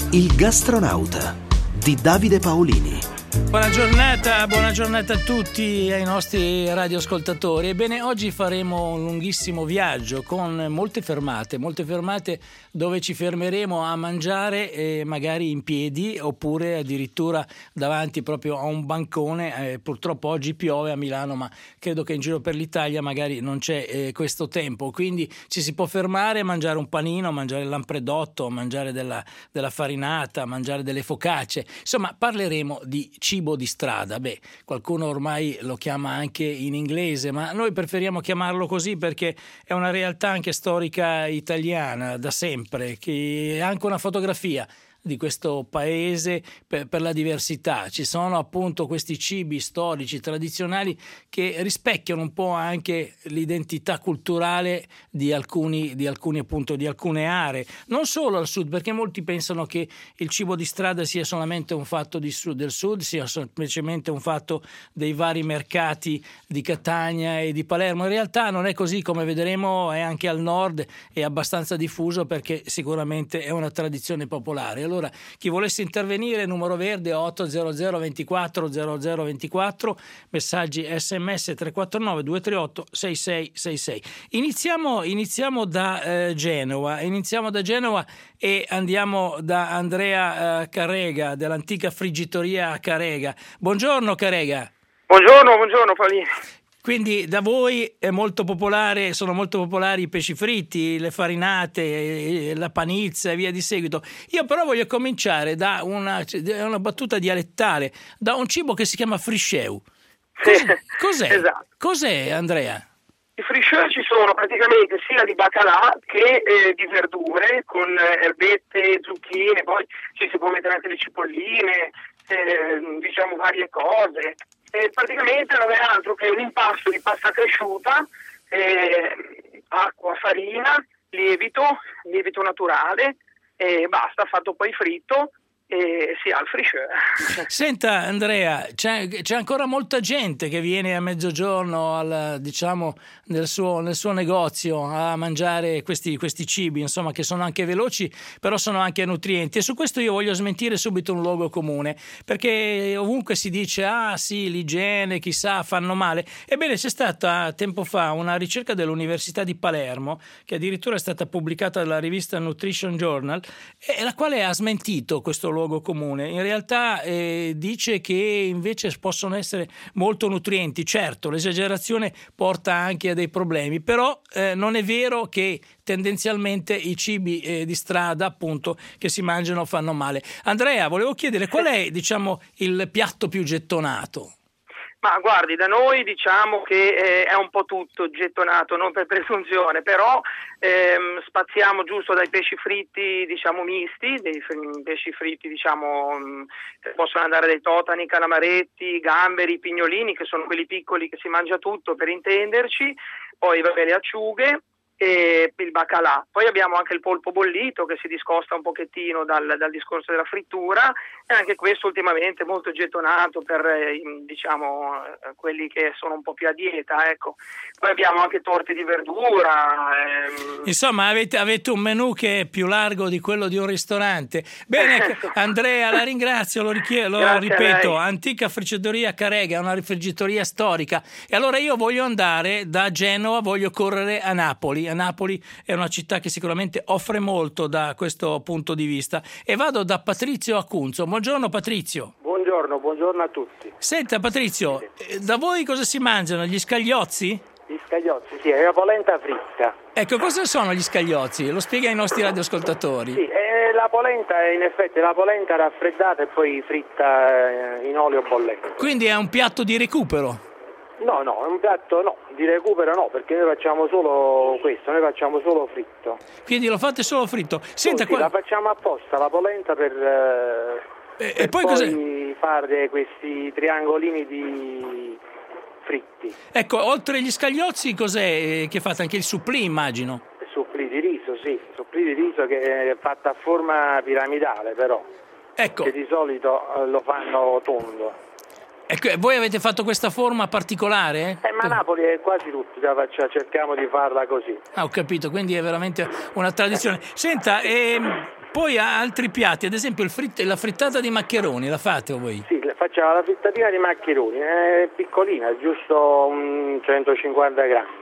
Il gastronauta di Davide Paolini. Buona giornata a tutti, ai nostri radioascoltatori. Ebbene, oggi faremo un lunghissimo viaggio con molte fermate dove ci fermeremo a mangiare magari in piedi oppure addirittura davanti proprio a un bancone. Purtroppo oggi piove a Milano, ma credo che in giro per l'Italia magari non c'è questo tempo, quindi ci si può fermare a mangiare un panino, mangiare il lampredotto, mangiare della farinata, mangiare delle focacce. Insomma, parleremo di cibo di strada. Qualcuno ormai lo chiama anche in inglese, ma noi preferiamo chiamarlo così perché è una realtà anche storica italiana da sempre, che è anche una fotografia di questo paese per la diversità. Ci sono appunto questi cibi storici, tradizionali, che rispecchiano un po' anche l'identità culturale di alcune aree, non solo al sud, perché molti pensano che il cibo di strada sia solamente un fatto del sud, sia semplicemente un fatto dei vari mercati di Catania e di Palermo. In realtà non è così, come vedremo è anche al nord, è abbastanza diffuso perché sicuramente è una tradizione popolare. Allora, chi volesse intervenire, numero verde 800 24 0024, messaggi SMS 349 238 6666. Iniziamo da Genova e andiamo da Andrea Carrega dell'antica friggitoria Carrega. Buongiorno Carrega. Buongiorno Paolini. Quindi da voi sono molto popolari i pesci fritti, le farinate, la panizza e via di seguito. Io però voglio cominciare da una battuta dialettale, da un cibo che si chiama frisceu. Cos'è? Esatto. Cos'è, Andrea? I frisceu ci sono praticamente sia di baccalà che di verdure, con erbette, zucchine, poi ci si può mettere anche le cipolline, varie cose. Praticamente non è altro che un impasto di pasta cresciuta, acqua, farina, lievito naturale e basta, fatto poi fritto e si ha il frisceu. Senta Andrea, c'è ancora molta gente che viene a mezzogiorno nel suo negozio a mangiare questi cibi, insomma, che sono anche veloci però sono anche nutrienti, e su questo io voglio smentire subito un luogo comune, perché ovunque si dice sì, l'igiene, chissà, fanno male. Ebbene, c'è stata tempo fa una ricerca dell'Università di Palermo che addirittura è stata pubblicata dalla rivista Nutrition Journal, e la quale ha smentito questo luogo comune. In realtà dice che invece possono essere molto nutrienti. Certo, l'esagerazione porta anche a dei problemi, però non è vero che tendenzialmente i cibi di strada, appunto, che si mangiano fanno male. Andrea, volevo chiedere qual è, il piatto più gettonato? Ma guardi, da noi diciamo che è un po' tutto gettonato, non per presunzione, però spaziamo giusto dai pesci fritti, misti, dei pesci fritti, possono andare dai totani, calamaretti, gamberi, pignolini, che sono quelli piccoli che si mangia tutto, per intenderci, poi le acciughe e il baccalà. Poi abbiamo anche il polpo bollito, che si discosta un pochettino dal discorso della frittura, e anche questo ultimamente molto gettonato per quelli che sono un po' più a dieta, ecco. Poi abbiamo anche torte di verdura. Insomma, avete un menù che è più largo di quello di un ristorante. Bene, Andrea, la ringrazio, lo ripeto, antica friggitoria Carrega, una friggitoria storica. E allora io voglio andare da Genova, voglio correre a Napoli. A Napoli è una città che sicuramente offre molto da questo punto di vista, e vado da Patrizio Acunzo. Buongiorno Patrizio. Buongiorno a tutti. Senta Patrizio, da voi cosa si mangiano? Gli scagliozzi? Gli scagliozzi, sì, è la polenta fritta. Ecco, cosa sono gli scagliozzi? Lo spiega ai nostri radioascoltatori. Sì, la polenta è in effetti la polenta raffreddata e poi fritta in olio bollente. Quindi è un piatto di recupero? No, è un piatto di recupero no, perché noi facciamo solo questo, noi facciamo solo fritto. Quindi lo fate solo fritto? Senta, sì, la facciamo apposta, la polenta per poi fare questi triangolini di fritti. Ecco, oltre agli scagliozzi cos'è che fate? Anche il supplì, immagino? Il supplì di riso, sì, supplì di riso che è fatta a forma piramidale però, ecco, che di solito lo fanno tondo. Ecco, voi avete fatto questa forma particolare? Ma a Napoli è quasi tutti cerchiamo di farla così. Ho capito, quindi è veramente una tradizione. Senta, Poi ha altri piatti, ad esempio la frittata di maccheroni, la fate voi? Sì, facciamo la frittatina di maccheroni, è piccolina, giusto 150 grammi.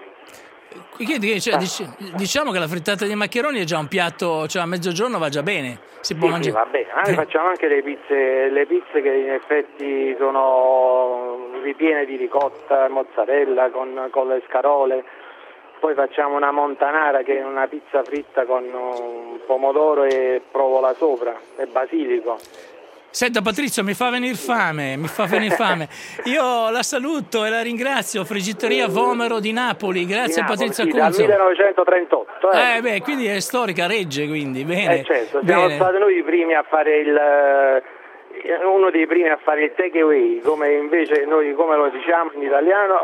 Diciamo che la frittata di maccheroni è già un piatto, cioè a mezzogiorno va già bene, si può mangiare. Sì, va bene. Noi facciamo anche le pizze che in effetti sono ripiene di ricotta e mozzarella con le scarole. Poi facciamo una montanara che è una pizza fritta con un pomodoro e provola sopra e basilico. Senta Patrizio, mi fa venire fame. Io la saluto e la ringrazio, Frigiteria Vomero di Napoli. Grazie Patrizio Cunzo. Dal 1938. Quindi è storica, regge, quindi bene. Certo, siamo stati noi i primi a fare uno dei primi a fare il take away, come invece noi come lo diciamo in italiano.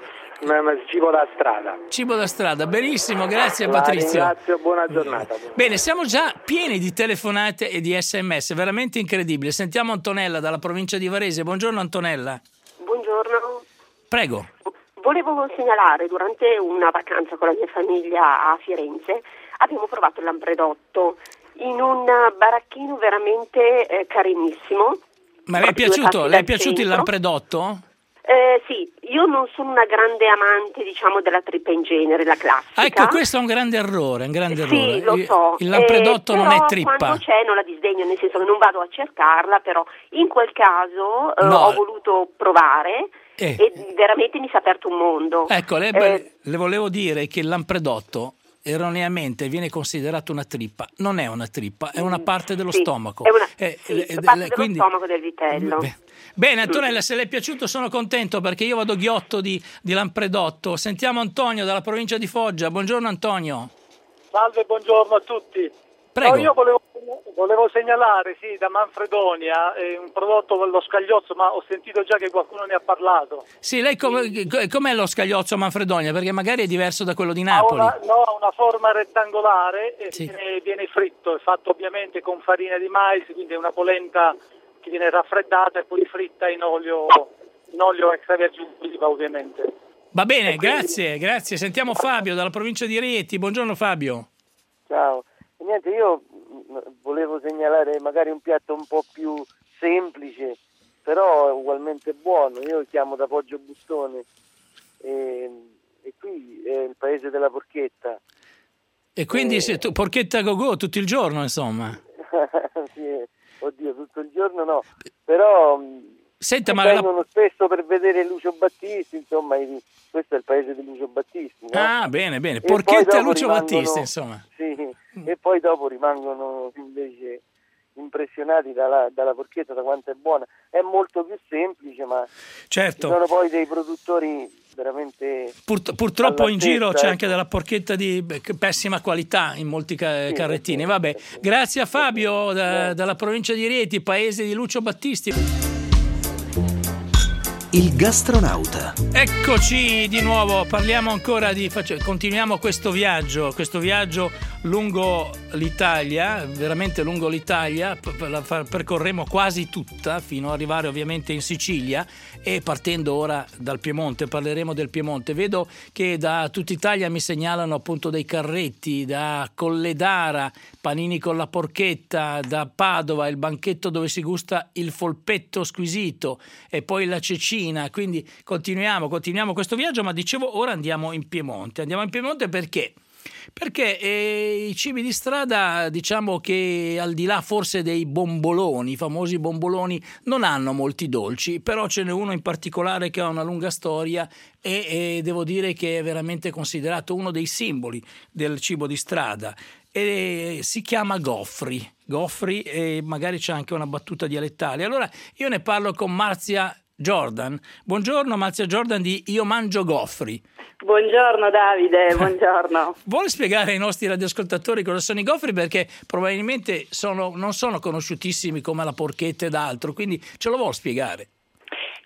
Cibo da strada. Cibo da strada, benissimo, grazie Patrizio. Ringrazio, buona giornata. Bene, siamo già pieni di telefonate e di SMS, veramente incredibile. Sentiamo Antonella dalla provincia di Varese. Buongiorno Antonella. Buongiorno. Prego. Volevo segnalare, durante una vacanza con la mia famiglia a Firenze, abbiamo provato il lampredotto in un baracchino veramente carinissimo. Ma le è piaciuto il lampredotto? Sì, io non sono una grande amante, diciamo, della trippa in genere, la classica. Ecco, questo è un grande errore, Sì, lo so. Il lampredotto non è trippa. Quando c'è non la disdegno, nel senso che non vado a cercarla, però in quel caso ho voluto provare e veramente mi si è aperto un mondo. Ecco, le volevo dire che il lampredotto erroneamente viene considerato una trippa. Non è una trippa, è una parte dello stomaco. È parte dello stomaco del vitello. Bene Antonella, se le è piaciuto sono contento perché io vado ghiotto di lampredotto. Sentiamo Antonio dalla provincia di Foggia. Buongiorno Antonio. Salve, buongiorno a tutti. Prego. Io volevo segnalare, da Manfredonia, un prodotto, lo scagliozzo, ma ho sentito già che qualcuno ne ha parlato. Sì, lei com'è lo scagliozzo Manfredonia? Perché magari è diverso da quello di Napoli. Ha una forma rettangolare e viene fritto, è fatto ovviamente con farina di mais, quindi è una polenta che viene raffreddata e poi fritta in olio extravergine d'oliva ovviamente. Va bene, grazie. Sentiamo Fabio dalla provincia di Rieti. Buongiorno Fabio. Ciao. Niente, io volevo segnalare magari un piatto un po' più semplice, però è ugualmente buono. Io chiamo da Poggio Bustone e qui è il paese della porchetta. E quindi porchetta go tutto il giorno, insomma. Sì, oddio, tutto il giorno no, però vengono spesso per vedere Lucio Battisti, insomma, questo è il paese di Lucio Battisti, no? Ah, bene, porchetta e Lucio Battisti, insomma. Sì, e poi dopo rimangono invece impressionati dalla porchetta, da quanto è buona. È molto più semplice, ma certo. Ci sono poi dei produttori veramente purtroppo in giro c'è anche della porchetta di pessima qualità in molti carrettini. Vabbè, grazie a Fabio dalla provincia di Rieti, paese di Lucio Battisti. Il gastronauta. Eccoci di nuovo, parliamo ancora continuiamo questo viaggio lungo l'Italia, veramente lungo l'Italia, la percorremo quasi tutta fino ad arrivare ovviamente in Sicilia e partendo ora dal Piemonte, parleremo del Piemonte. Vedo che da tutta Italia mi segnalano appunto dei carretti, da Colledara, panini con la porchetta, da Padova il banchetto dove si gusta il folpetto squisito e poi la cecina, quindi continuiamo questo viaggio, ma dicevo ora andiamo in Piemonte perché? Perché i cibi di strada, diciamo che al di là forse dei bomboloni, i famosi bomboloni, non hanno molti dolci, però ce n'è uno in particolare che ha una lunga storia e devo dire che è veramente considerato uno dei simboli del cibo di strada e si chiama Goffri e magari c'è anche una battuta dialettale. Allora io ne parlo con Marzia Jordan. Buongiorno Marzia Jordan di Io Mangio Goffri. Buongiorno Davide, buongiorno. Vuole spiegare ai nostri radioascoltatori cosa sono i goffri? Perché probabilmente non sono conosciutissimi come la porchetta ed altro, quindi ce lo vuol spiegare?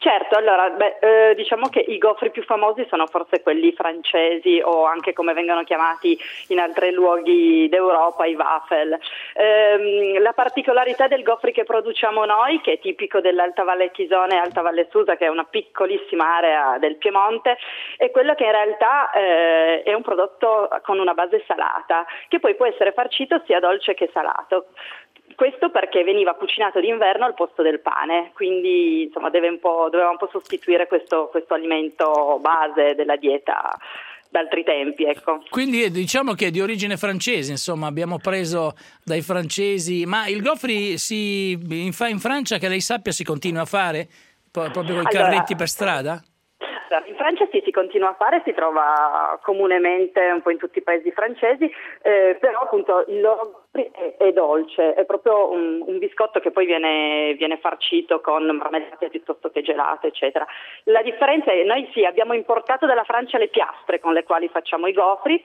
Certo, allora, diciamo che i gofri più famosi sono forse quelli francesi o anche come vengono chiamati in altri luoghi d'Europa, i waffle. La particolarità del gofri che produciamo noi, che è tipico dell'Alta Valle Chisone e Alta Valle Susa, che è una piccolissima area del Piemonte, è quello che in realtà è un prodotto con una base salata, che poi può essere farcito sia dolce che salato. Questo perché veniva cucinato d'inverno al posto del pane, quindi insomma doveva un po' sostituire questo alimento base della dieta d'altri tempi, ecco. Quindi diciamo che è di origine francese, insomma, abbiamo preso dai francesi, ma il gofri in Francia, che lei sappia, si continua a fare proprio con i carretti per strada? In Francia si continua a fare, si trova comunemente un po' in tutti i paesi francesi, però appunto il loro è dolce, è proprio un biscotto che poi viene farcito con marmellate piuttosto che gelato, eccetera. La differenza è che noi abbiamo importato dalla Francia le piastre con le quali facciamo i gofri,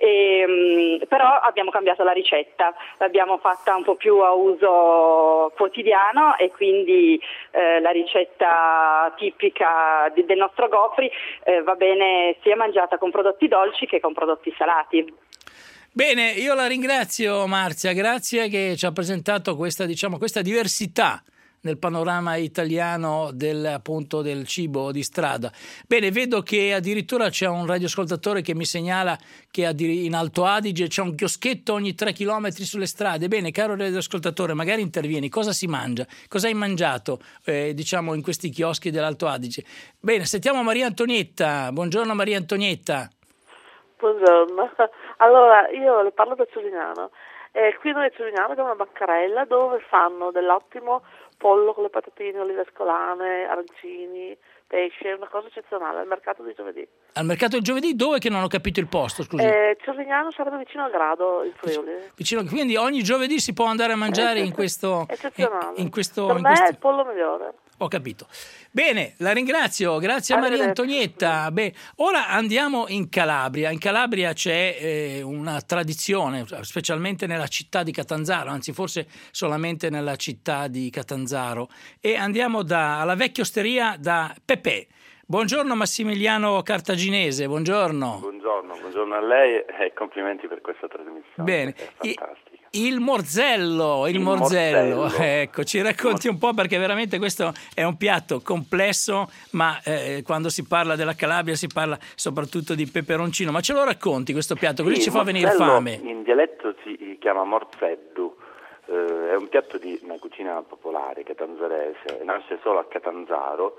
però abbiamo cambiato la ricetta, l'abbiamo fatta un po' più a uso quotidiano e quindi la ricetta tipica del nostro gofri va bene sia mangiata con prodotti dolci che con prodotti salati. Bene, io la ringrazio Marzia, grazie che ci ha presentato questa diversità nel panorama italiano del cibo di strada. Bene, vedo che addirittura c'è un radioascoltatore che mi segnala che in Alto Adige c'è un chioschetto ogni 3 chilometri sulle strade. Bene, caro radioascoltatore, magari intervieni. Cosa si mangia? Cosa hai mangiato in questi chioschi dell'Alto Adige? Bene, sentiamo Maria Antonietta. Buongiorno Maria Antonietta. Buongiorno, allora io le parlo da Ciulignano. Qui noi a Ciulignano abbiamo una bancarella dove fanno dell'ottimo pollo con le patatine, olive ascolane, arancini, pesce, una cosa eccezionale, al mercato di giovedì. Al mercato di giovedì dove, che non ho capito il posto, scusi? Ciulignano sarebbe vicino al Grado, il Friuli. Quindi ogni giovedì si può andare a mangiare in questo... Eccezionale. Per me è il pollo migliore. Ho capito. Bene, la ringrazio, grazie a Maria Antonietta. Beh, ora andiamo in Calabria. In Calabria c'è una tradizione, specialmente nella città di Catanzaro, anzi forse solamente nella città di Catanzaro. E andiamo alla vecchia osteria da Pepe. Buongiorno Massimiliano Cartaginese, buongiorno. Buongiorno a lei e complimenti per questa trasmissione. Bene. È fantastica. Il morzello, ecco, ci racconti un po', perché veramente questo è un piatto complesso, ma quando si parla della Calabria si parla soprattutto di peperoncino, ma ce lo racconti questo piatto, così ci fa venire fame. In dialetto si chiama morzeddu, è un piatto di una cucina popolare catanzarese, nasce solo a Catanzaro,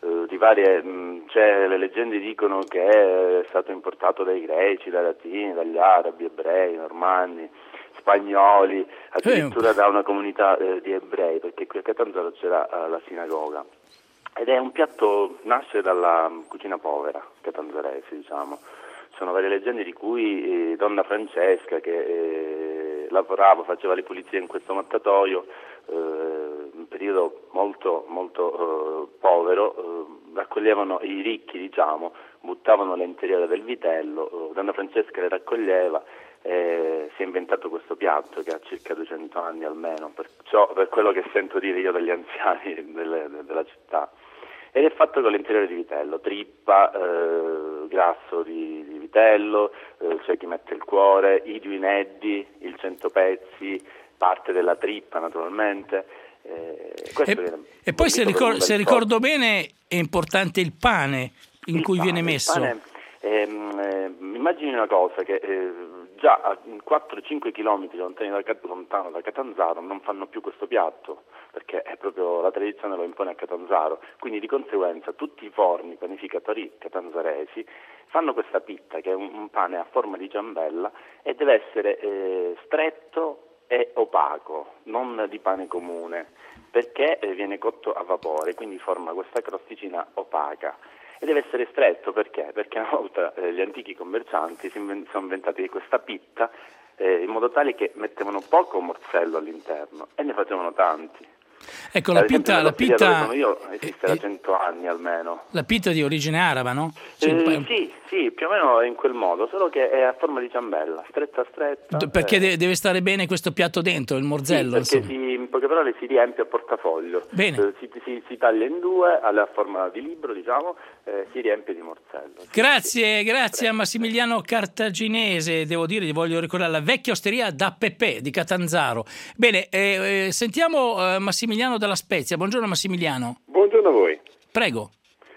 le leggende dicono che è stato importato dai greci, dai latini, dagli arabi, ebrei, normanni, spagnoli, addirittura da una comunità di ebrei, perché qui a Catanzaro c'era la sinagoga. Ed è un piatto, nasce dalla cucina povera catanzarese, diciamo. Sono varie leggende di cui donna Francesca, che faceva le pulizie in questo mattatoio, un periodo molto molto povero, raccoglievano i ricchi, diciamo, buttavano l'interiore del vitello, donna Francesca le raccoglieva. Si è inventato questo piatto che ha circa 200 anni almeno, per quello che sento dire io degli anziani della città, ed è fatto con l'interiore di vitello, trippa, grasso di vitello, c'è chi mette il cuore, i duineddi, il 100 pezzi, parte della trippa naturalmente. E poi se ricordo bene è importante il pane in cui viene messo. Immagini una cosa, che già a 4-5 chilometri lontano da Catanzaro non fanno più questo piatto, perché è proprio la tradizione lo impone a Catanzaro, quindi di conseguenza tutti i forni panificatori catanzaresi fanno questa pitta, che è un pane a forma di ciambella, e deve essere stretto e opaco, non di pane comune, perché viene cotto a vapore, quindi forma questa crosticina opaca. E deve essere stretto perché? Perché una volta gli antichi commercianti sono inventati questa pitta in modo tale che mettevano poco morzello all'interno e ne facevano tanti. Ecco, la pitta dove sono io esiste da 100 anni almeno. La pitta di origine araba, no? Sì, più o meno è in quel modo, solo che è a forma di ciambella, stretta. Perché deve stare bene questo piatto dentro, il morzello? Sì, perché limpo che però le si riempie a portafoglio. Bene. Si taglia in due, alla forma di libro, diciamo, si riempie di morsello. Grazie a Massimiliano Cartaginese, devo dire, gli voglio ricordare la vecchia osteria da Pepe di Catanzaro. Bene, sentiamo Massimiliano dalla Spezia. Buongiorno Massimiliano. Buongiorno a voi. Prego.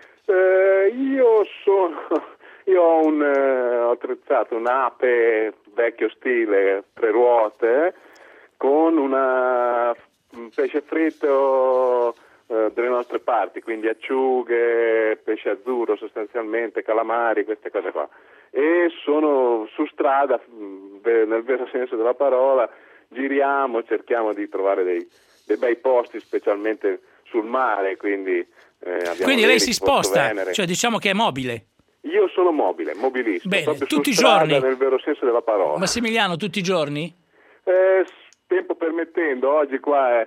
Io ho attrezzato un'ape vecchio stile, 3 ruote, con un pesce fritto delle nostre parti, quindi acciughe, pesce azzurro sostanzialmente, calamari, queste cose qua. E sono su strada, nel vero senso della parola, giriamo, cerchiamo di trovare dei bei posti, specialmente sul mare, quindi quindi lei si sposta, cioè diciamo che è mobile. Io sono mobilista. Bene, proprio tutti i strada, giorni? Nel vero senso della parola. Massimiliano, tutti i giorni? Tempo permettendo, oggi qua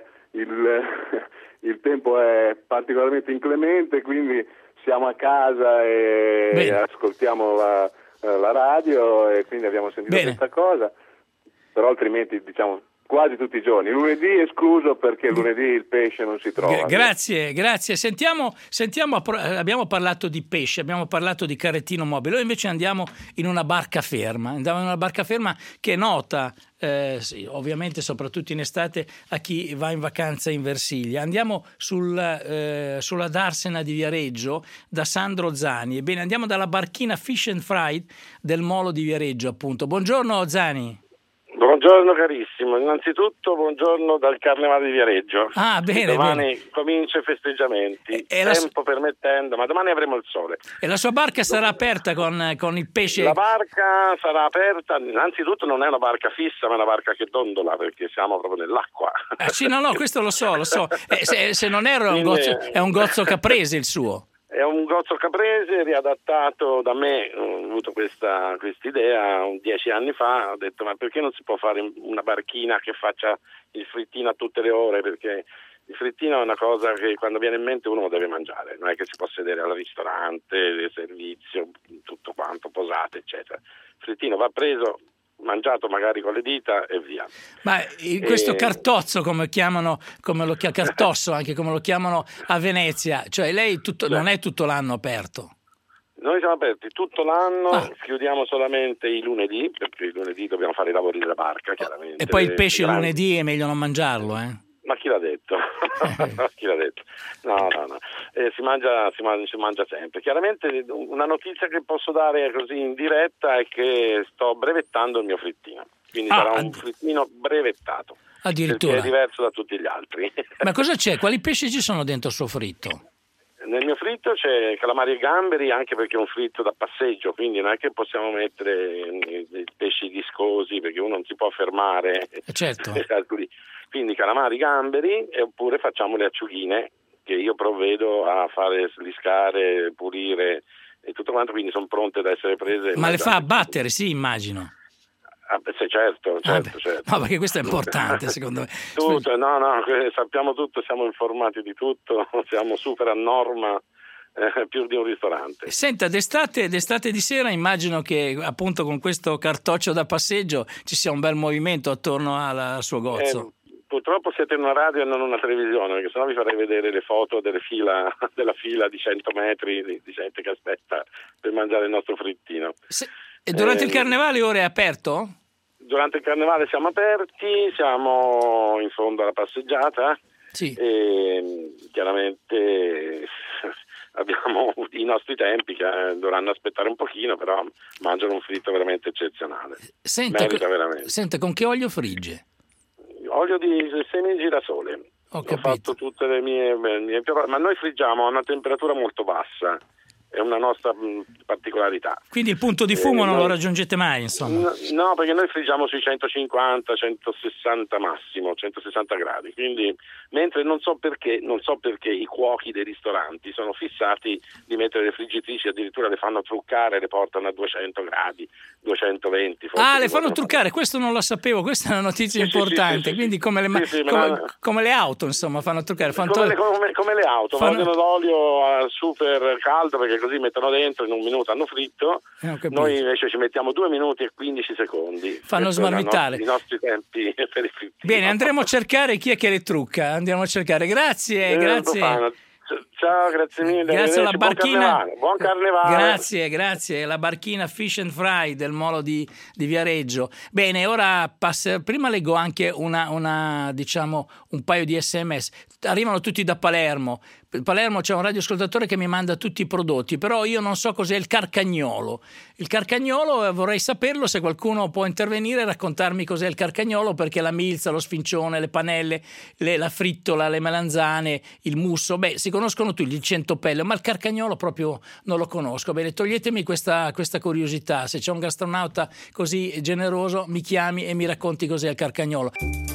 il tempo è particolarmente inclemente, quindi siamo a casa e ascoltiamo la radio e quindi abbiamo sentito questa cosa, però altrimenti diciamo quasi tutti i giorni. Lunedì escluso perché lunedì il pesce non si trova. Grazie. Sentiamo, abbiamo parlato di pesce, abbiamo parlato di carrettino mobile. Noi invece andiamo in una barca ferma. Andiamo in una barca ferma che è nota, sì, ovviamente soprattutto in estate, a chi va in vacanza in Versilia. Andiamo sulla Darsena di Viareggio da Sandro Zani. Ebbene, andiamo dalla barchina Fish and Fried del molo di Viareggio, appunto. Buongiorno Zani. Buongiorno carissimo, innanzitutto buongiorno dal Carnevale di Viareggio. Bene, domani comincia i festeggiamenti, tempo permettendo, ma domani avremo il sole. E la sua barca sarà aperta con il pesce? La barca sarà aperta, innanzitutto non è una barca fissa, ma è una barca che dondola, perché siamo proprio nell'acqua. Sì, no, questo lo so. Se non ero è un gozzo caprese il suo. È un gozzo caprese riadattato da me. Ho avuto questa idea 10 anni fa, ho detto ma perché non si può fare una barchina che faccia il frittino a tutte le ore, perché il frittino è una cosa che quando viene in mente uno lo deve mangiare, non è che si può sedere al ristorante, servizio, tutto quanto, posate eccetera. Il frittino va preso, mangiato magari con le dita e via. Ma questo cartozzo, come lo chiamano cartosso, anche come lo chiamano a Venezia, cioè lei non è tutto l'anno aperto? Noi siamo aperti tutto l'anno, chiudiamo solamente i lunedì, perché i lunedì dobbiamo fare i lavori della barca, chiaramente. E poi il pesce il lunedì è meglio non mangiarlo, Ma chi l'ha detto? Chi l'ha detto? No. Si mangia sempre. Chiaramente una notizia che posso dare così in diretta è che sto brevettando il mio frittino. Quindi sarà un frittino brevettato. Addirittura. Perché è diverso da tutti gli altri. Ma cosa c'è? Quali pesci ci sono dentro il suo fritto? Nel mio fritto c'è calamari e gamberi, anche perché è un fritto da passeggio, quindi non è che possiamo mettere dei pesci viscosi, perché uno non si può fermare. Certo. Quindi calamari, gamberi, oppure facciamo le acciughine che io provvedo a fare sliscare, pulire e tutto quanto, quindi sono pronte da essere prese. Ma le fa abbattere, sì, immagino. Sì, certo. No, perché questo è importante secondo me. Tutto, sappiamo tutto, siamo informati di tutto, siamo super a norma. Più di un ristorante. Senta, d'estate di sera immagino che appunto con questo cartoccio da passeggio ci sia un bel movimento attorno al suo gozzo. Purtroppo siete in una radio e non una televisione, perché sennò vi farei vedere le foto della fila di 100 metri di gente che aspetta per mangiare il nostro frittino. E durante il carnevale ora è aperto? Durante il carnevale siamo aperti, siamo in fondo alla passeggiata. Sì. E chiaramente abbiamo i nostri tempi che dovranno aspettare un pochino, però mangiano un fritto veramente eccezionale. Merita veramente. Senta, con che olio frigge? Olio di semi di girasole. Ho fatto tutte le mie ma noi friggiamo a una temperatura molto bassa. È una nostra particolarità. Quindi il punto di fumo non lo raggiungete mai, insomma? No, perché noi friggiamo sui 150, 160 massimo, 160 gradi. Quindi, mentre non so perché i cuochi dei ristoranti sono fissati di mettere le friggitrici, addirittura le fanno truccare, le portano a 200 gradi, 220. Le fanno truccare, questo non lo sapevo, questa è una notizia importante. Quindi come le auto, insomma, fanno truccare. Come le auto, vogliono l'olio super caldo, perché così mettono dentro, in un minuto hanno fritto, noi invece ci mettiamo 2 minuti e 15 secondi. Fanno smarmitare i nostri tempi per i fritti. Bene, andremo a cercare chi è che le trucca, andiamo a cercare. Grazie. Ciao, grazie mille. Grazie alla barchina. Buon carnevale. Grazie. La barchina Fish and Fry del molo di Viareggio. Bene, ora prima leggo anche diciamo un paio di SMS. Arrivano tutti da Palermo. Palermo c'è un radioascoltatore che mi manda tutti i prodotti, però io non so cos'è il carcagnolo. Il carcagnolo vorrei saperlo, se qualcuno può intervenire e raccontarmi cos'è il carcagnolo, perché la milza, lo sfincione, le panelle, la frittola, le melanzane, il musso, si conoscono tutti, il centopello, ma il carcagnolo proprio non lo conosco. Bene, toglietemi questa curiosità. Se c'è un gastronauta così generoso, mi chiami e mi racconti cos'è il carcagnolo.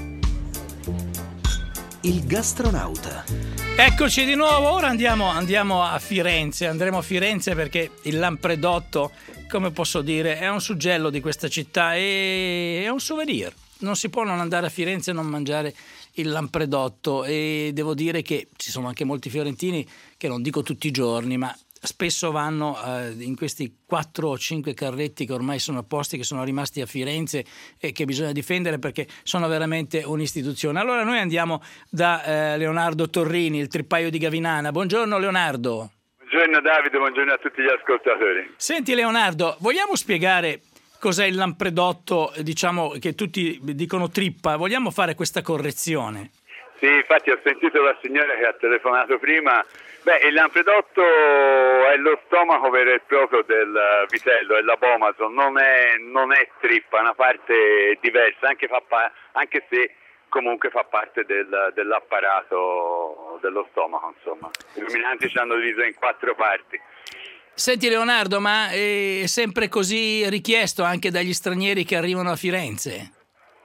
Il gastronauta. Eccoci di nuovo, ora andiamo a Firenze, andremo a Firenze perché il Lampredotto, come posso dire, è un suggello di questa città e è un souvenir. Non si può non andare a Firenze e non mangiare il Lampredotto, e devo dire che ci sono anche molti fiorentini che non dico tutti i giorni, ma spesso vanno in questi 4 o 5 carretti che ormai sono posti, che sono rimasti a Firenze e che bisogna difendere perché sono veramente un'istituzione. Allora noi andiamo da Leonardo Torrini, il tripaio di Gavinana. Buongiorno Leonardo. Buongiorno Davide, buongiorno a tutti gli ascoltatori. Senti Leonardo, vogliamo spiegare cos'è il Lampredotto, diciamo che tutti dicono trippa, vogliamo fare questa correzione? Sì, infatti ho sentito la signora che ha telefonato prima. Il Lampredotto è lo stomaco vero e proprio del vitello, è l'abomaso, non è trippa, è una parte diversa, anche se comunque fa parte dell'apparato dello stomaco, insomma. I ruminanti ci hanno diviso in 4 parti. Senti Leonardo, ma è sempre così richiesto anche dagli stranieri che arrivano a Firenze?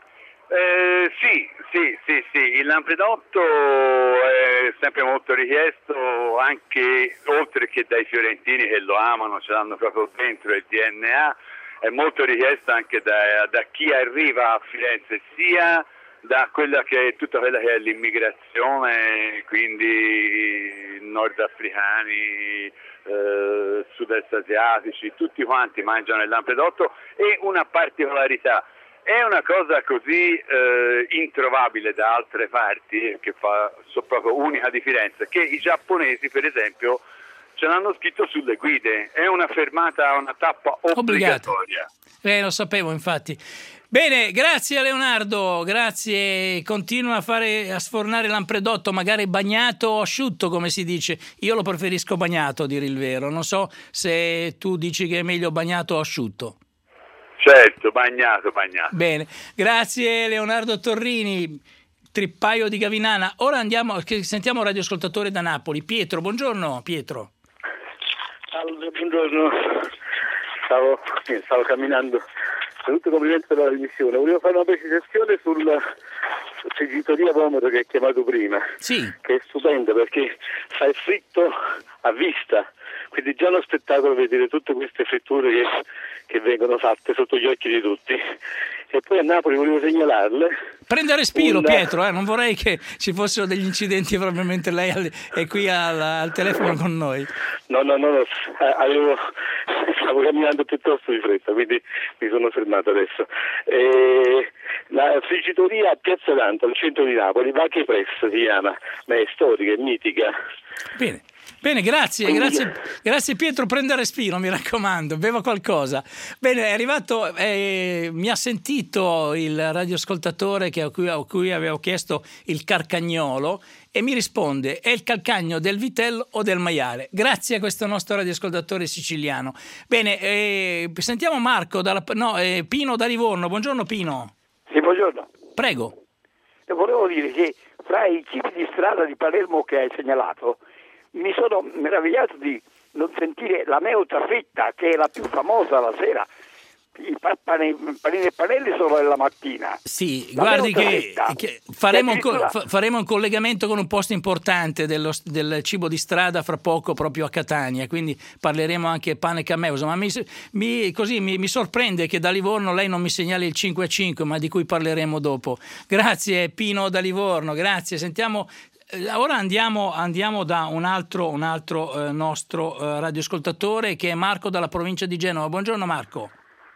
Sì, il Lampredotto è sempre molto richiesto, anche oltre che dai fiorentini che lo amano, ce l'hanno proprio dentro il DNA, è molto richiesto anche da chi arriva a Firenze, sia da tutta quella che è l'immigrazione, quindi nordafricani, sud-est asiatici, tutti quanti mangiano il Lampredotto, e una particolarità. È una cosa così introvabile da altre parti, che proprio unica di Firenze, che i giapponesi, per esempio, ce l'hanno scritto sulle guide. È una fermata, una tappa obbligatoria. Lo sapevo, infatti. Bene, grazie Leonardo, grazie. Continua a sfornare Lampredotto, magari bagnato o asciutto, come si dice. Io lo preferisco bagnato, a dire il vero. Non so se tu dici che è meglio bagnato o asciutto. Certo, bagnato. Bene, grazie Leonardo Torrini, tripaio di Gavinana. Ora sentiamo un radioascoltatore da Napoli. Pietro, buongiorno Pietro. Buongiorno, stavo camminando. Saluto, complimenti per la trasmissione. Volevo fare una precisazione sulla friggitoria Pomodo che hai chiamato prima, sì, che è stupenda perché fa il fritto a vista, quindi già uno spettacolo vedere tutte queste fritture che vengono fatte sotto gli occhi di tutti. E poi a Napoli volevo segnalarle. Prenda respiro Pietro, non vorrei che ci fossero degli incidenti, probabilmente lei è qui al telefono con noi. No, stavo camminando piuttosto di fretta, quindi mi sono fermato adesso. La friggitoria a Piazza Dante, al centro di Napoli, Vache Press si chiama, ma è storica, è mitica. Bene, grazie Pietro, prenda respiro, mi raccomando, beva qualcosa. Bene, è arrivato, mi ha sentito il radioascoltatore a cui avevo chiesto il carcagnolo e mi risponde: è il calcagno del vitello o del maiale? Grazie a questo nostro radioascoltatore siciliano. Bene, sentiamo Marco, Pino da Livorno. Buongiorno Pino. Sì, buongiorno. Prego. Volevo dire che fra i cibi di strada di Palermo che hai segnalato, mi sono meravigliato di non sentire la neutra fritta, che è la più famosa la sera. I panini e panelli sono la mattina. Sì, guardi che faremo un collegamento con un posto importante del cibo di strada fra poco, proprio a Catania, quindi parleremo anche pane cameuso, ma mi sorprende che da Livorno lei non mi segnali il 5 a 5, ma di cui parleremo dopo. Grazie Pino da Livorno, grazie. Sentiamo ora andiamo da un altro nostro radioascoltatore, che è Marco dalla provincia di Genova. Buongiorno Marco.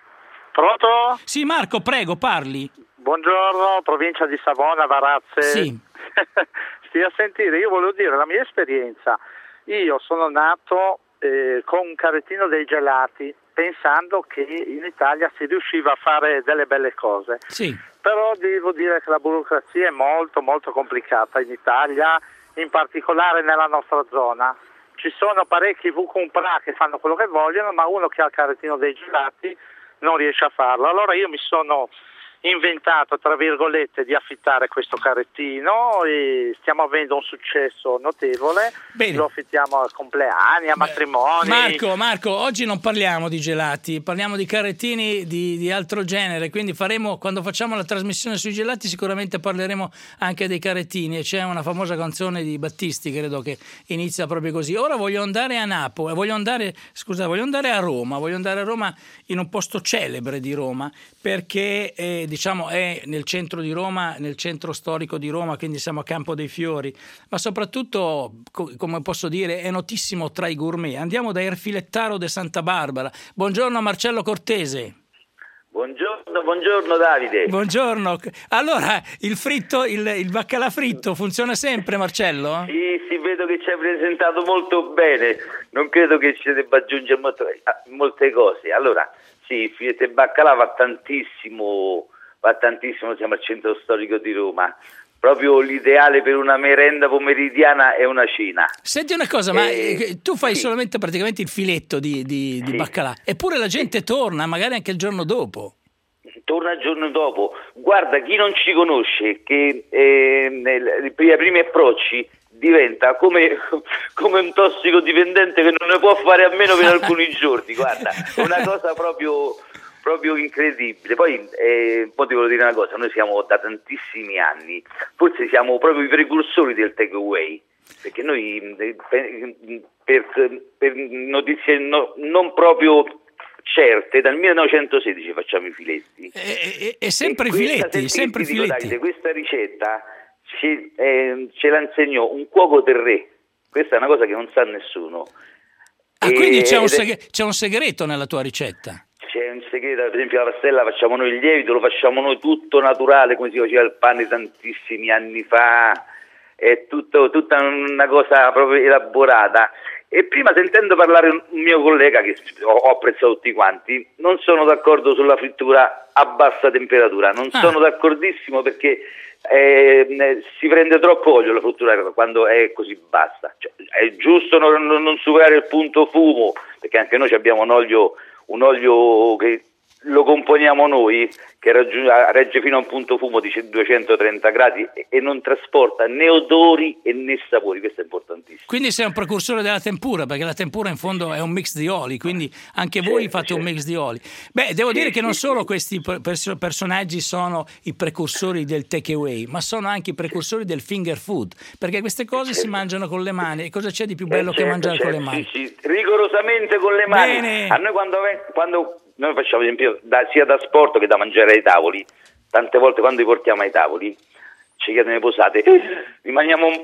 Pronto? Sì, Marco, prego, parli. Buongiorno, provincia di Savona, Varazze. Sì. Stia a sentire, io volevo dire la mia esperienza. Io sono nato con un carrettino dei gelati, pensando che in Italia si riusciva a fare delle belle cose. Sì. Però devo dire che la burocrazia è molto molto complicata in Italia, in particolare nella nostra zona. Ci sono parecchi VCUMPRA che fanno quello che vogliono, ma uno che ha il carrettino dei gelati non riesce a farlo. Allora io mi sono inventato, tra virgolette, di affittare questo carrettino e stiamo avendo un successo notevole. Bene. Lo affittiamo a compleanni, a matrimoni. Marco, oggi non parliamo di gelati, parliamo di carrettini di altro genere, quindi quando facciamo la trasmissione sui gelati sicuramente parleremo anche dei carrettini, e c'è una famosa canzone di Battisti, credo, che inizia proprio così. Ora voglio andare a Napoli, voglio andare a Roma, in un posto celebre di Roma, perché è nel centro di Roma, nel centro storico di Roma, quindi siamo a Campo dei Fiori, ma soprattutto, come posso dire, è notissimo tra i gourmet. Andiamo da Erfilettaro de Santa Barbara. Buongiorno Marcello Cortese. Buongiorno Davide. Buongiorno. Allora, il baccalà fritto funziona sempre, Marcello? Sì, vedo che ci hai presentato molto bene, non credo che ci debba aggiungere molte cose. Allora, sì, il filetto e baccalà va tantissimo, siamo al centro storico di Roma. Proprio l'ideale per una merenda pomeridiana è una cena. Senti una cosa, ma tu fai solamente praticamente il filetto di baccalà, eppure la gente torna, magari anche il giorno dopo. Torna il giorno dopo. Guarda, chi non ci conosce, che ai primi approcci diventa come un tossicodipendente che non ne può fare a meno per alcuni giorni. Guarda, è una cosa proprio incredibile. Poi volevo dire una cosa, noi siamo da tantissimi anni, forse siamo proprio i precursori del take away, perché noi per notizie non proprio certe, dal 1916 facciamo i filetti. E sempre i filetti, sempre i filetti. Davide, questa ricetta ce la insegnò un cuoco del re, questa è una cosa che non sa nessuno. Quindi c'è un segreto nella tua ricetta? C'è un segreto, per esempio la pastella facciamo noi il lievito, lo facciamo noi tutto naturale, come si faceva il pane tantissimi anni fa, è tutta una cosa proprio elaborata. E prima, sentendo parlare un mio collega, che ho apprezzato tutti quanti, non sono d'accordo sulla frittura a bassa temperatura, non sono d'accordissimo, perché si prende troppo olio la frittura quando è così bassa. Cioè, è giusto non superare il punto fumo, perché anche noi abbiamo un olio che lo componiamo noi, che regge fino a un punto fumo di 230 gradi e non trasporta né odori e né sapori, questo è importantissimo. Quindi sei un precursore della tempura, perché la tempura in fondo è un mix di oli, quindi anche voi fate un mix di oli. Beh, devo dire che non solo questi personaggi sono i precursori del take away, ma sono anche i precursori del finger food, perché queste cose si mangiano con le mani, e cosa c'è di più bello che mangiare con le mani? Sì, rigorosamente con le mani. Bene. A noi quando noi facciamo, ad esempio, sia da sport che da mangiare ai tavoli, tante volte quando li portiamo ai tavoli ci chiedono le posate, rimaniamo un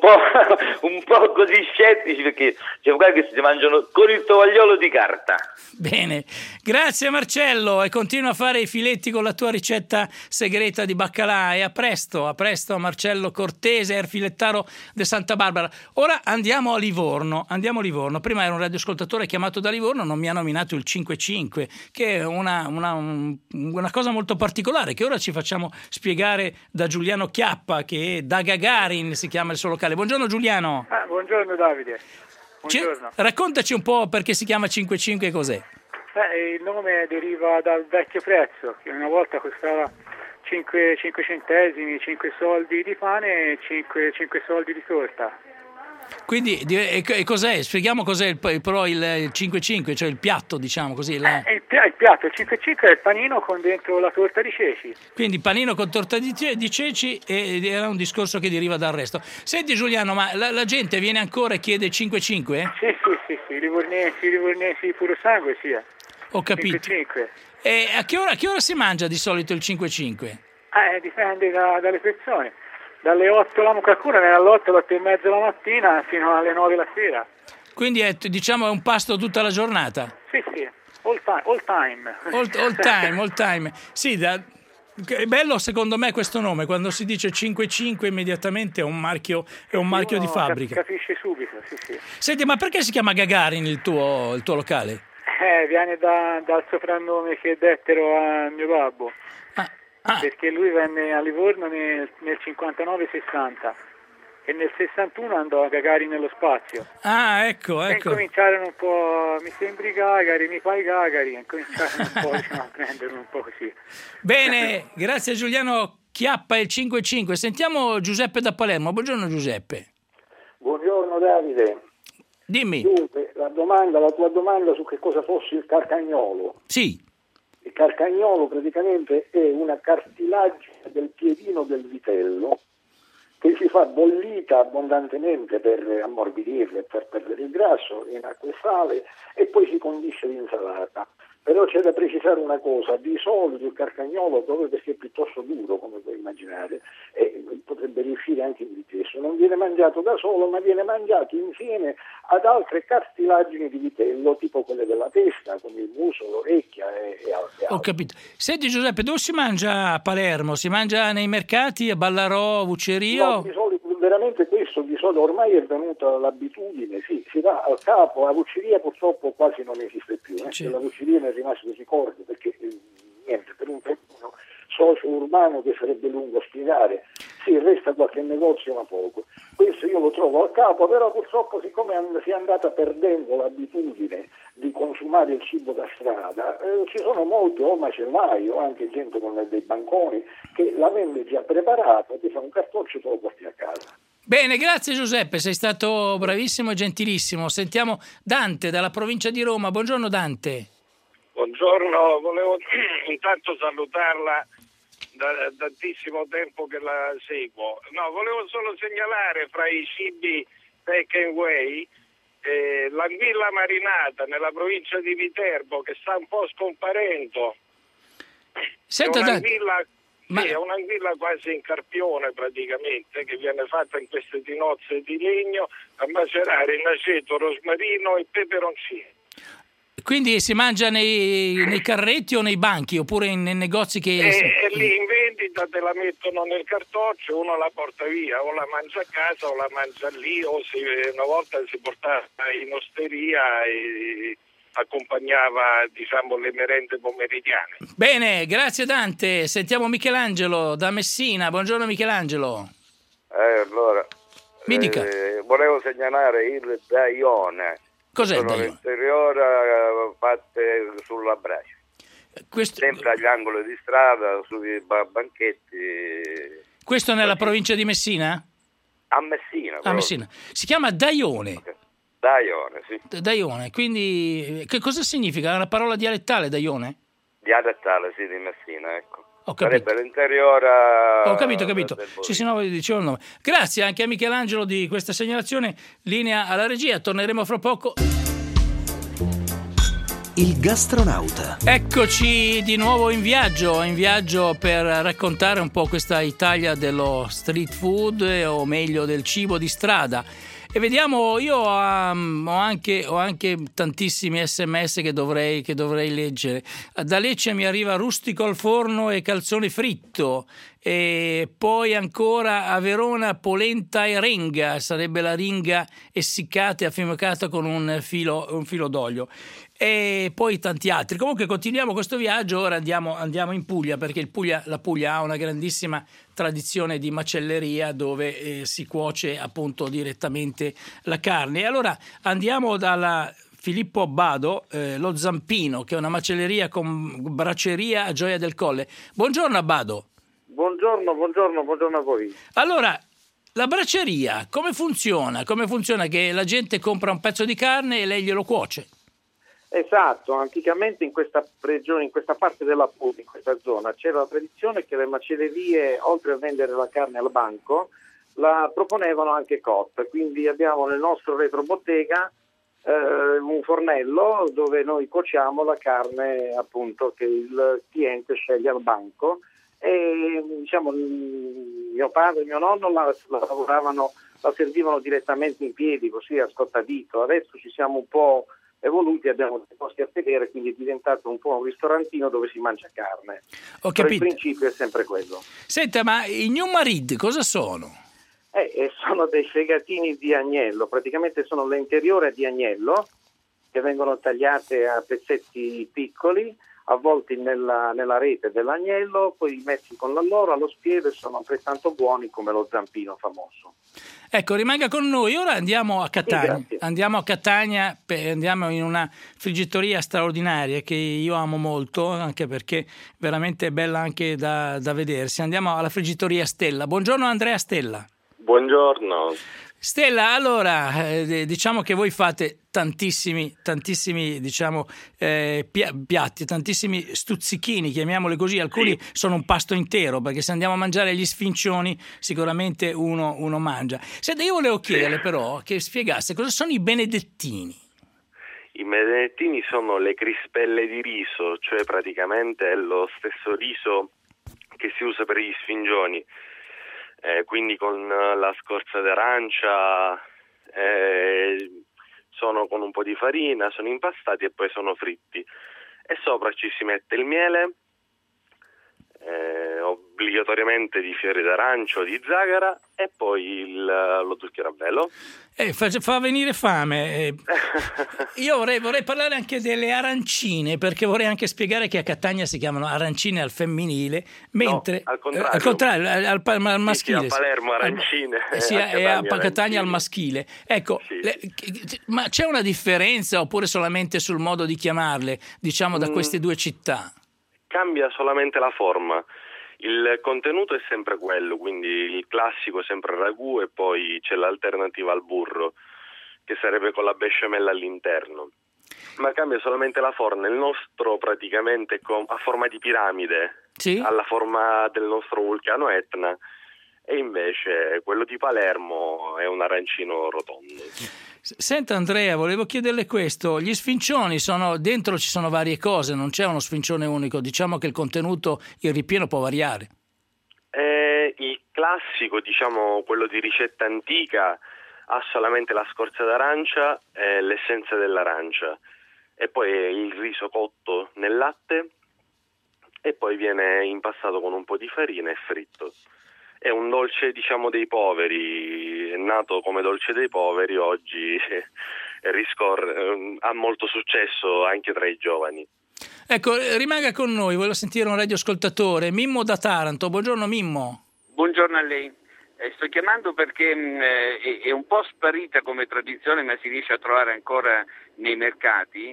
po' così scettici, perché c'è magari che si mangiano con il tovagliolo di carta. Bene, grazie Marcello, e continua a fare i filetti con la tua ricetta segreta di baccalà, e a presto Marcello Cortese, Erfilettaro de Santa Barbara. Ora andiamo a Livorno. Prima era un radioascoltatore chiamato da Livorno, non mi ha nominato il 5-5, che è una cosa molto particolare, che ora ci facciamo spiegare da Giuliano Chiappa, che da Gagarin si chiama il suo locale. Buongiorno Giuliano. Buongiorno Davide. Buongiorno. Raccontaci un po' perché si chiama 5-5 e cos'è. Il nome deriva dal vecchio prezzo, che una volta costava 5 centesimi, 5 soldi di pane e 5 soldi di torta. Quindi cos'è? Spieghiamo cos'è però il 5-5, cioè il piatto, diciamo così. Il piatto, il 5-5 è il panino con dentro la torta di ceci. Quindi panino con torta di ceci, e era un discorso che deriva dal resto. Senti Giuliano, ma la gente viene ancora e chiede 5-5? Sì, i livornesi puro sangue, sì. Ho capito. 5-5. E a che ora si mangia di solito il 5-5? Dipende dalle persone. dalle 8, qualcuno viene alle 8, 8 e mezza la mattina fino alle 9 la sera. Quindi è un pasto tutta la giornata? Sì, all time. All time. Sì, è bello secondo me questo nome, quando si dice 5 immediatamente è un marchio di fabbrica. Capisce subito, sì. Senti, ma perché si chiama Gagarin il tuo locale? Viene dal soprannome che dettero a mio babbo. Perché lui venne a Livorno nel 59-60 e nel 61 andò a Gagarin nello spazio. Ecco. E cominciarono un po', mi sembri Gagarin, mi fai Gagarin, cominciarono un po' a prenderlo un po' così. Bene, grazie a Giuliano Chiappa il 5-5. Sentiamo Giuseppe da Palermo. Buongiorno Giuseppe. Buongiorno Davide. Dimmi. Dunque, la tua domanda su che cosa fosse il carcagnolo. Sì. Il carcagnolo praticamente è una cartilagine del piedino del vitello che si fa bollita abbondantemente per ammorbidirla e per perdere il grasso in acqua e sale e poi si condisce l'insalata. Però c'è da precisare una cosa, di solito il carcagnolo, proprio perché è piuttosto duro, come puoi immaginare, e potrebbe riuscire anche in gesso, non viene mangiato da solo, ma viene mangiato insieme ad altre cartilagini di vitello, tipo quelle della testa, come il muso, l'orecchia e altre. Ho capito. Senti Giuseppe, dove si mangia a Palermo? Si mangia nei mercati, a Ballarò, Vuccerio? No, di solito, veramente questo, di solito ormai è venuta l'abitudine, sì, si va al capo, la vucceria purtroppo quasi non esiste più, la vucceria ne è rimasto così corto perché niente, per un fenomeno socio-urbano che sarebbe lungo spiegare, sì, resta qualche negozio ma poco. Questo io lo trovo al capo, però purtroppo siccome si è andata perdendo l'abitudine di consumare il cibo da strada, ci sono molti o macellai o anche gente con dei banconi che la vende già preparata, ti fa un cartoccio e te lo porti a casa. Bene, grazie Giuseppe, sei stato bravissimo e gentilissimo. Sentiamo Dante dalla provincia di Roma. Buongiorno Dante. Buongiorno, volevo intanto salutarla da tantissimo tempo che la seguo. No, volevo solo segnalare fra i cibi take away l'anguilla marinata nella provincia di Viterbo che sta un po' scomparendo. Senta, è un'anguilla quasi in carpione praticamente, che viene fatta in queste tinozze di legno a macerare in aceto, rosmarino e peperoncino. Quindi si mangia nei carretti o nei banchi oppure nei negozi che... E lì in vendita te la mettono nel cartoccio, uno la porta via, o la mangia a casa o la mangia lì, o una volta si portava in osteria e accompagnava, le merende pomeridiane. Bene, grazie Dante. Sentiamo Michelangelo da Messina. Buongiorno Michelangelo. Allora, mi dica. Volevo segnalare il Daione. Cos'è sono Daione? L'interiore fatte sulla brace. Sempre agli angoli di strada, sui banchetti. Questo nella provincia di Messina? A Messina. A Messina. Si chiama Daione. Okay. Daione, sì. Daione, quindi che cosa significa? È una parola dialettale, Daione? Dialettale, sì, di Messina, ecco. Ho capito. Sarebbe l'interiore. Ho capito. Sì, no, dicevo il nome. Grazie anche a Michelangelo di questa segnalazione. Linea alla regia, torneremo fra poco. Il gastronauta. Eccoci di nuovo in viaggio per raccontare un po' questa Italia dello street food, o meglio del cibo di strada. E vediamo, io ho anche tantissimi sms che dovrei leggere. Da Lecce mi arriva rustico al forno e calzone fritto, e poi ancora a Verona polenta e renga, sarebbe la ringa essiccata e affiancata con un filo d'olio. E poi tanti altri. Comunque continuiamo questo viaggio, ora andiamo in Puglia, perché la Puglia ha una grandissima tradizione di macelleria dove si cuoce appunto direttamente la carne. E allora andiamo dalla Filippo Abbado, lo Zampino, che è una macelleria con bracceria a Gioia del Colle. Buongiorno Abbado. Buongiorno a voi. Allora, la bracceria come funziona? Come funziona che la gente compra un pezzo di carne e lei glielo cuoce? Esatto, anticamente in questa regione, in questa parte della Puglia, in questa zona, c'era la tradizione che le macellerie, oltre a vendere la carne al banco, la proponevano anche cotta. Quindi abbiamo nel nostro retrobottega un fornello dove noi cuociamo la carne appunto che il cliente sceglie al banco, e Mio padre e mio nonno la lavoravano, la servivano direttamente in piedi, così a scottadito. Adesso ci siamo un po' evoluti, abbiamo dei posti a sedere, quindi è diventato un po' un ristorantino dove si mangia carne. Ho capito. Il principio è sempre quello. Senta, ma i Gnummarid cosa sono? Sono dei fegatini di agnello, praticamente sono le interiore di agnello che vengono tagliate a pezzetti piccoli, avvolti nella rete dell'agnello, poi messi con l'alloro allo spiedo e sono altrettanto buoni come lo zampino famoso. Ecco, rimanga con noi. Ora andiamo a Catania. Sì, andiamo a Catania, andiamo in una friggitoria straordinaria che io amo molto, anche perché veramente è bella anche da vedersi. Andiamo alla friggitoria Stella. Buongiorno Andrea Stella. Buongiorno. Stella, allora diciamo che voi fate tantissimi diciamo piatti, tantissimi stuzzichini, chiamiamoli così, alcuni sono un pasto intero, perché se andiamo a mangiare gli sfincioni sicuramente uno mangia. Senta, io volevo chiederle però che spiegasse cosa sono i benedettini. I benedettini sono le crispelle di riso, cioè praticamente è lo stesso riso che si usa per gli sfingioni. Quindi con la scorza d'arancia, sono con un po' di farina, sono impastati e poi sono fritti. E sopra ci si mette il miele, obbligatoriamente di fiori d'arancio o di zagara, e poi lo zucchero a velo. Fa venire fame. Io vorrei parlare anche delle arancine, perché vorrei anche spiegare che a Catania si chiamano arancine al femminile, mentre al contrario al maschile. Sì, a Palermo arancine e a Catania al maschile. Ecco, ma c'è una differenza oppure solamente sul modo di chiamarle, diciamo, da queste due città? Cambia solamente la forma. Il contenuto è sempre quello, quindi il classico sempre ragù, e poi c'è l'alternativa al burro, che sarebbe con la besciamella all'interno. Ma cambia solamente la forma. Il nostro praticamente a forma di piramide, alla forma del nostro vulcano Etna, e invece quello di Palermo è un arancino rotondo. Senta Andrea, volevo chiederle questo: gli sfincioni dentro ci sono varie cose, non c'è uno sfincione unico, diciamo che il contenuto, il ripieno può variare. Il classico, diciamo quello di ricetta antica, ha solamente la scorza d'arancia e l'essenza dell'arancia, e poi il riso cotto nel latte, e poi viene impastato con un po' di farina e fritto. È un dolce, diciamo, dei poveri, è nato come dolce dei poveri, oggi ha molto successo anche tra i giovani. Ecco, rimanga con noi, voglio sentire un radioascoltatore, Mimmo da Taranto. Buongiorno Mimmo. Buongiorno a lei. Sto chiamando perché è un po' sparita come tradizione, ma si riesce a trovare ancora nei mercati,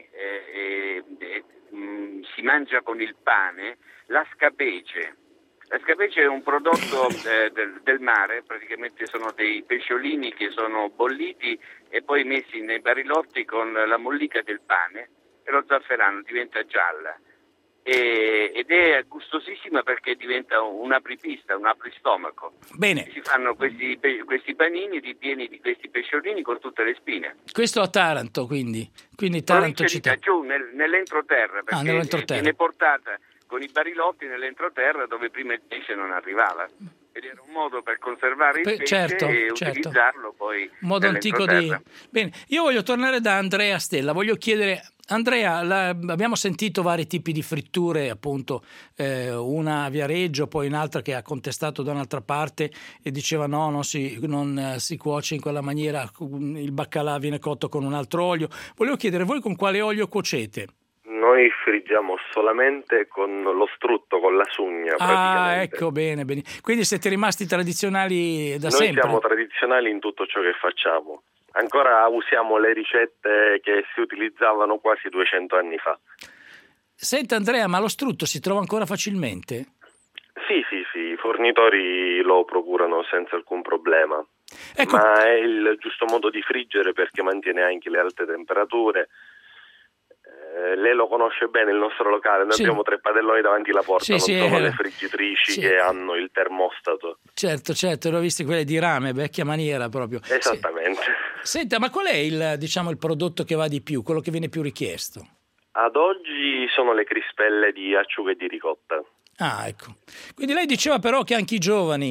si mangia con il pane, la scapece. La scapece è un prodotto del mare, praticamente sono dei pesciolini che sono bolliti e poi messi nei barilotti con la mollica del pane e lo zafferano, diventa gialla. Ed è gustosissima perché diventa un apripista, un apristomaco. Bene. Si fanno questi panini ripieni di questi pesciolini con tutte le spine. Questo a Taranto, quindi Taranto città. Giù nell'entroterra, perché viene portata con i barilotti nell'entroterra dove prima il pesce non arrivava. Ed era un modo per conservare il pesce e utilizzarlo poi. Modo antico di. Bene, io voglio tornare da Andrea Stella, voglio chiedere. Andrea, abbiamo sentito vari tipi di fritture, appunto, una a Viareggio, poi un'altra che ha contestato da un'altra parte e diceva non si cuoce in quella maniera, il baccalà viene cotto con un altro olio. Volevo chiedere, voi con quale olio cuocete? Noi friggiamo solamente con lo strutto, con la sugna. Ah, ecco, bene. Quindi siete rimasti tradizionali da sempre? Noi siamo tradizionali in tutto ciò che facciamo. Ancora usiamo le ricette che si utilizzavano quasi 200 anni fa. Senta Andrea, ma lo strutto si trova ancora facilmente? Sì, i fornitori lo procurano senza alcun problema. Ecco. Ma è il giusto modo di friggere perché mantiene anche le alte temperature. Lei lo conosce bene il nostro locale, noi abbiamo 3 padelloni davanti alla porta, non sono le friggitrici che hanno il termostato. Certo, l'ho visto quelle di rame, vecchia maniera proprio. Esattamente. Senta, ma qual è il prodotto che va di più, quello che viene più richiesto? Ad oggi sono le crispelle di acciuga e di ricotta. Ah, ecco. Quindi lei diceva però che anche i giovani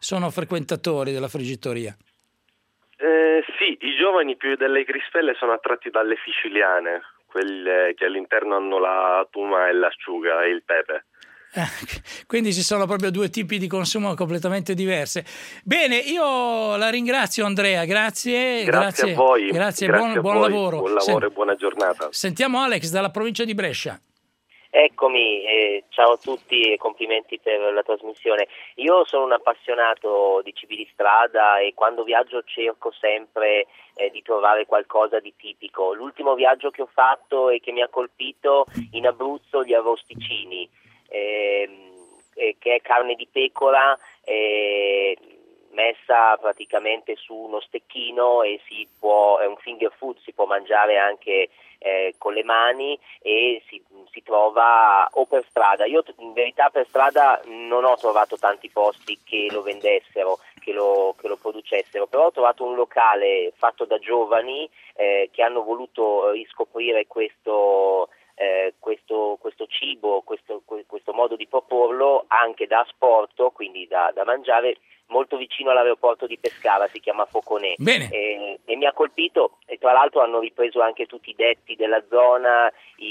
sono frequentatori della friggitoria? Sì, i giovani più delle crispelle sono attratti dalle siciliane, quelle che all'interno hanno la tuma e l'acciuga e il pepe. Quindi ci sono proprio due tipi di consumo completamente diverse. Bene, io la ringrazio Andrea, grazie a voi, grazie buon lavoro. Buon lavoro e buona giornata. Sentiamo Alex dalla provincia di Brescia. Eccomi, ciao a tutti e complimenti per la trasmissione. Io sono un appassionato di cibi di strada e quando viaggio cerco sempre di trovare qualcosa di tipico. L'ultimo viaggio che ho fatto e che mi ha colpito in Abruzzo, gli arrosticini, che è carne di pecora messa praticamente su uno stecchino e è un finger food, si può mangiare anche con le mani e si trova o per strada. Io in verità per strada non ho trovato tanti posti che lo vendessero, che lo producessero, però ho trovato un locale fatto da giovani che hanno voluto riscoprire questo cibo, questo modo di proporlo anche da asporto, quindi da mangiare, molto vicino all'aeroporto di Pescara, si chiama Foconè. Bene. E mi ha colpito, e tra l'altro hanno ripreso anche tutti i detti della zona,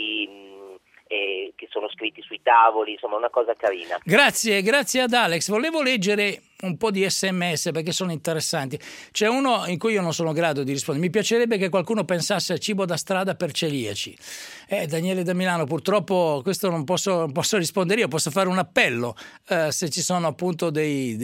che sono scritti sui tavoli, insomma una cosa carina. Grazie ad Alex. Volevo leggere un po' di SMS perché sono interessanti. C'è uno in cui io non sono in grado di rispondere. Mi piacerebbe che qualcuno pensasse al cibo da strada per celiaci. Daniele da Milano, purtroppo questo non posso rispondere io, posso fare un appello se ci sono appunto dei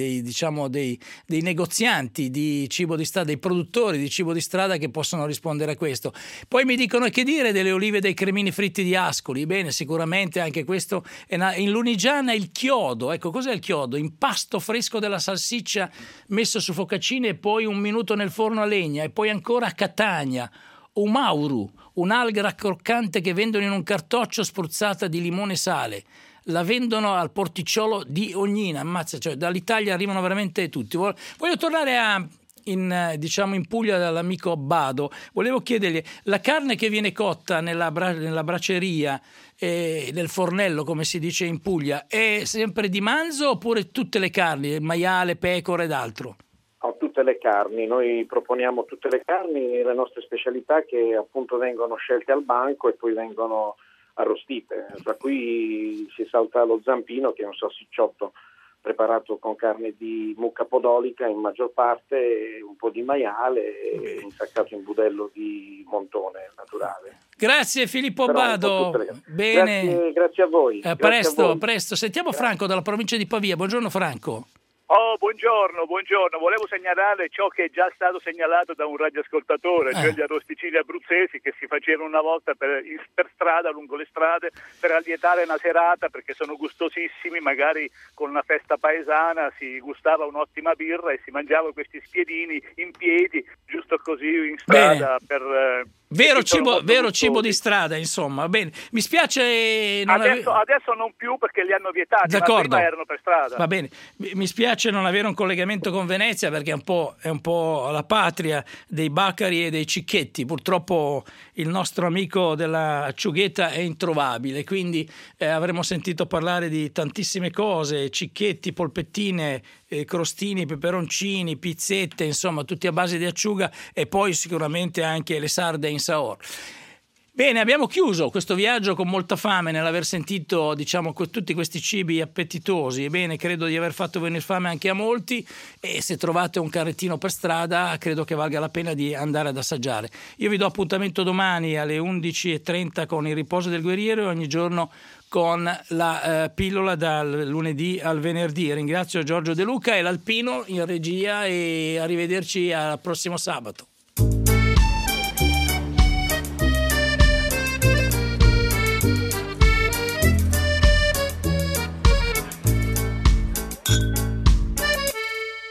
negozianti di cibo di strada, dei produttori di cibo di strada che possono rispondere a questo. Poi mi dicono che dire delle olive e dei cremini fritti di Ascoli. Bene, sicuramente anche questo in Lunigiana il chiodo. Ecco, cos'è il chiodo? Impasto fresco della salsiccia messo su focaccine e poi 1 minuto nel forno a legna, e poi ancora a Catania umauru, un'alga croccante che vendono in un cartoccio spruzzata di limone e sale. La vendono al porticciolo di Ognina. Ammazza, cioè dall'Italia arrivano veramente tutti. Voglio tornare in Puglia dall'amico Bado. Volevo chiedergli, la carne che viene cotta nella braceria nel fornello, come si dice in Puglia, è sempre di manzo oppure tutte le carni, maiale, pecora ed altro? Tutte le carni, noi proponiamo tutte le carni e le nostre specialità che appunto vengono scelte al banco e poi vengono arrostite, tra cui si salta lo zampino, che è un salsicciotto preparato con carne di mucca podolica in maggior parte, un po' di maiale e insaccato in budello di montone naturale. Grazie Filippo Bado. Bene. Grazie a voi. Presto. Sentiamo Franco dalla provincia di Pavia. Buongiorno Franco. Buongiorno. Volevo segnalare ciò che è già stato segnalato da un radioascoltatore, cioè gli arrosticini abruzzesi che si facevano una volta per strada, lungo le strade, per allietare una serata, perché sono gustosissimi. Magari con una festa paesana si gustava un'ottima birra e si mangiava questi spiedini in piedi, giusto così in strada. Vero cibo di strada, insomma. Bene, mi spiace adesso non più perché li hanno vietati. D'accordo. Ma prima erano per strada. Va bene, mi spiace non avere un collegamento con Venezia perché è un po' la patria dei bacari e dei cicchetti. Purtroppo il nostro amico della acciughetta è introvabile, quindi avremmo sentito parlare di tantissime cose: cicchetti, polpettine, crostini, peperoncini, pizzette, insomma tutti a base di acciuga, e poi sicuramente anche le sarde in saor. Bene, abbiamo chiuso questo viaggio con molta fame nell'aver sentito tutti questi cibi appetitosi. Ebbene, credo di aver fatto venire fame anche a molti, e se trovate un carrettino per strada credo che valga la pena di andare ad assaggiare. Io vi do appuntamento domani alle 11:30 con il riposo del guerriero e ogni giorno con la pillola dal lunedì al venerdì. Ringrazio Giorgio De Luca e l'Alpino in regia, e arrivederci al prossimo sabato.